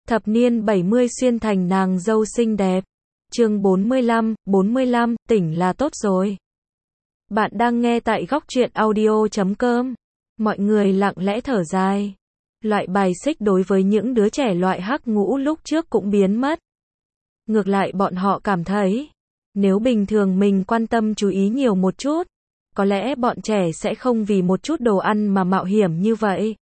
Thập niên 70 xuyên thành nàng dâu xinh đẹp. Chương 45, tỉnh là tốt rồi. Bạn đang nghe tại góc truyện audio.com. Mọi người lặng lẽ thở dài. Loại bài xích đối với những đứa trẻ loại hắc ngũ lúc trước cũng biến mất. Ngược lại bọn họ cảm thấy, nếu bình thường mình quan tâm chú ý nhiều một chút, có lẽ bọn trẻ sẽ không vì một chút đồ ăn mà mạo hiểm như vậy.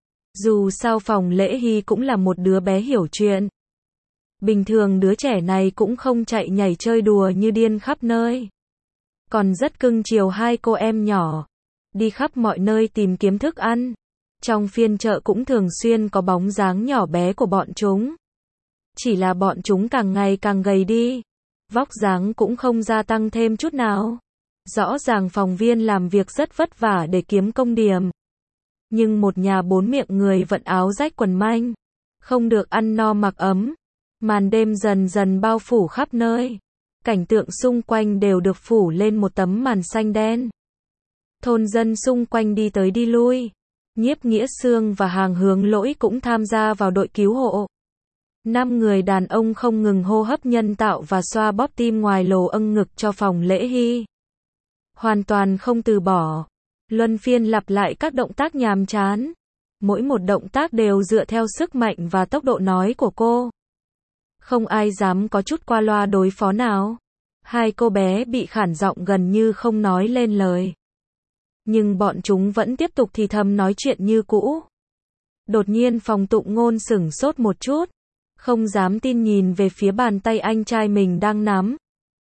Dù sao Phòng Lễ Hy cũng là một đứa bé hiểu chuyện. Bình thường đứa trẻ này cũng không chạy nhảy chơi đùa như điên khắp nơi. Còn rất cưng chiều hai cô em nhỏ. Đi khắp mọi nơi tìm kiếm thức ăn. Trong phiên chợ cũng thường xuyên có bóng dáng nhỏ bé của bọn chúng. Chỉ là bọn chúng càng ngày càng gầy đi. Vóc dáng cũng không gia tăng thêm chút nào. Rõ ràng phòng viên làm việc rất vất vả để kiếm công điểm. Nhưng một nhà bốn miệng người vận áo rách quần manh. Không được ăn no mặc ấm. Màn đêm dần dần bao phủ khắp nơi. Cảnh tượng xung quanh đều được phủ lên một tấm màn xanh đen. Thôn dân xung quanh đi tới đi lui. Nhiếp Nghĩa Sương và Hàng Hướng Lỗi cũng tham gia vào đội cứu hộ. 5 người đàn ông không ngừng hô hấp nhân tạo và xoa bóp tim ngoài lồ âng ngực cho Phòng Lễ Hy. Hoàn toàn không từ bỏ. Luân phiên lặp lại các động tác nhàm chán. Mỗi một động tác đều dựa theo sức mạnh và tốc độ nói của cô. Không ai dám có chút qua loa đối phó nào. Hai cô bé bị khản giọng gần như không nói lên lời. Nhưng bọn chúng vẫn tiếp tục thì thầm nói chuyện như cũ. Đột nhiên Phòng Tụng Ngôn sửng sốt một chút. Không dám tin nhìn về phía bàn tay anh trai mình đang nắm.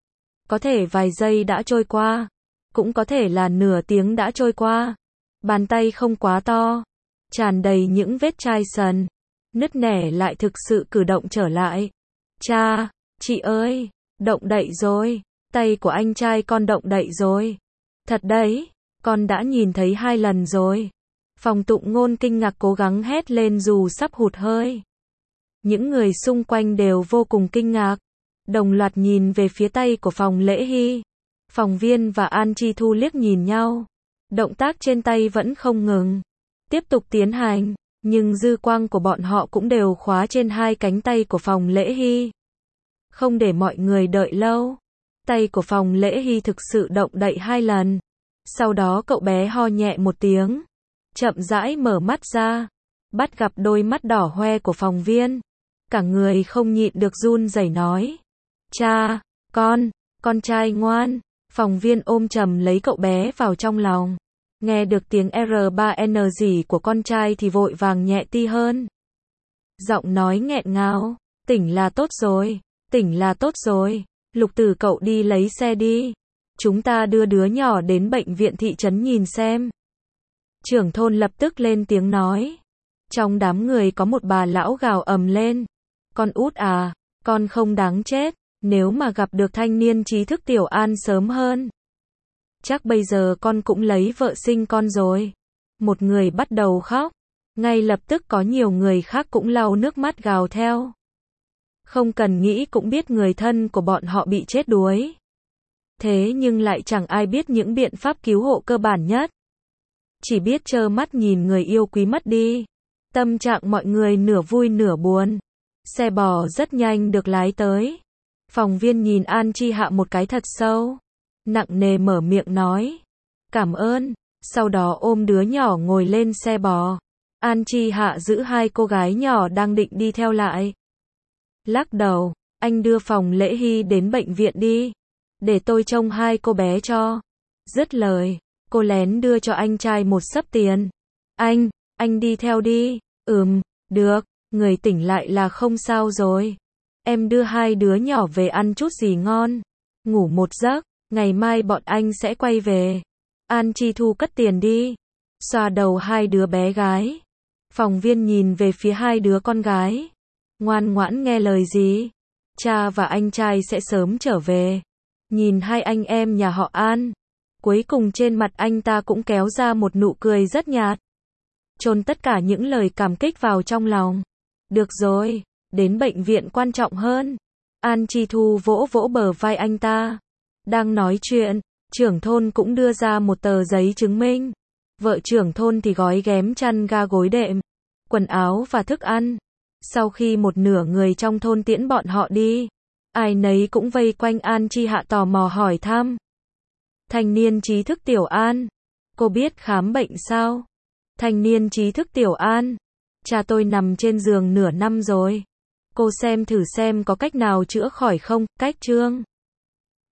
Có thể vài giây đã trôi qua. Cũng có thể là nửa tiếng đã trôi qua. Bàn tay không quá to. Tràn đầy những vết chai sần. Nứt nẻ lại thực sự cử động trở lại. Cha, chị ơi, động đậy rồi. Tay của anh trai con động đậy rồi. Thật đấy, con đã nhìn thấy 2 lần rồi. Phòng Tụng Ngôn kinh ngạc cố gắng hét lên dù sắp hụt hơi. Những người xung quanh đều vô cùng kinh ngạc. Đồng loạt nhìn về phía tay của Phòng Lễ Hy. Phòng viên và An Chi Thu liếc nhìn nhau. Động tác trên tay vẫn không ngừng. Tiếp tục tiến hành. Nhưng dư quang của bọn họ cũng đều khóa trên 2 cánh tay của Phòng Lễ Hy. Không để mọi người đợi lâu. Tay của Phòng Lễ Hy thực sự động đậy 2 lần. Sau đó cậu bé ho nhẹ một tiếng. Chậm rãi mở mắt ra. Bắt gặp đôi mắt đỏ hoe của phòng viên. Cả người không nhịn được run rẩy nói. Cha, con trai ngoan. Phòng viên ôm chầm lấy cậu bé vào trong lòng. Nghe được tiếng R3N gì của con trai thì vội vàng nhẹ ti hơn. Giọng nói nghẹn ngào. Tỉnh là tốt rồi. Tỉnh là tốt rồi. Lục Tử cậu đi lấy xe đi. Chúng ta đưa đứa nhỏ đến bệnh viện thị trấn nhìn xem. Trưởng thôn lập tức lên tiếng nói. Trong đám người có một bà lão gào ầm lên. Con út à, con không đáng chết. Nếu mà gặp được thanh niên trí thức Tiểu An sớm hơn. Chắc bây giờ con cũng lấy vợ sinh con rồi. Một người bắt đầu khóc. Ngay lập tức có nhiều người khác cũng lau nước mắt gào theo. Không cần nghĩ cũng biết người thân của bọn họ bị chết đuối. Thế nhưng lại chẳng ai biết những biện pháp cứu hộ cơ bản nhất. Chỉ biết trơ mắt nhìn người yêu quý mất đi. Tâm trạng mọi người nửa vui nửa buồn. Xe bò rất nhanh được lái tới. Phòng viên nhìn An Chi Hạ một cái thật sâu. Nặng nề mở miệng nói. Cảm ơn. Sau đó ôm đứa nhỏ ngồi lên xe bò. An Chi Hạ giữ 2 cô gái nhỏ đang định đi theo lại. Lắc đầu. Anh đưa Phòng Lễ Hy đến bệnh viện đi. Để tôi trông 2 cô bé cho. Dứt lời. Cô lén đưa cho anh trai một xấp tiền. Anh đi theo đi. Được. Người tỉnh lại là không sao rồi. Em đưa 2 đứa nhỏ về ăn chút gì ngon. Ngủ một giấc. Ngày mai bọn anh sẽ quay về. An Chi Thu cất tiền đi. Xoa đầu 2 đứa bé gái. Phòng viên nhìn về phía 2 đứa con gái. Ngoan ngoãn nghe lời gì. Cha và anh trai sẽ sớm trở về. Nhìn 2 anh em nhà họ An. Cuối cùng trên mặt anh ta cũng kéo ra một nụ cười rất nhạt. Chôn tất cả những lời cảm kích vào trong lòng. Được rồi, đến bệnh viện quan trọng hơn. An Chi Thu vỗ vỗ bờ vai anh ta. Đang nói chuyện, trưởng thôn cũng đưa ra một tờ giấy chứng minh. Vợ trưởng thôn thì gói ghém chăn ga gối đệm, quần áo và thức ăn. Sau khi một nửa người trong thôn tiễn bọn họ đi, ai nấy cũng vây quanh An Chi Hạ tò mò hỏi thăm. Thanh niên trí thức Tiểu An, cô biết khám bệnh sao? Thanh niên trí thức Tiểu An, cha tôi nằm trên giường nửa năm rồi. Cô xem thử xem có cách nào chữa khỏi không? Cách Trương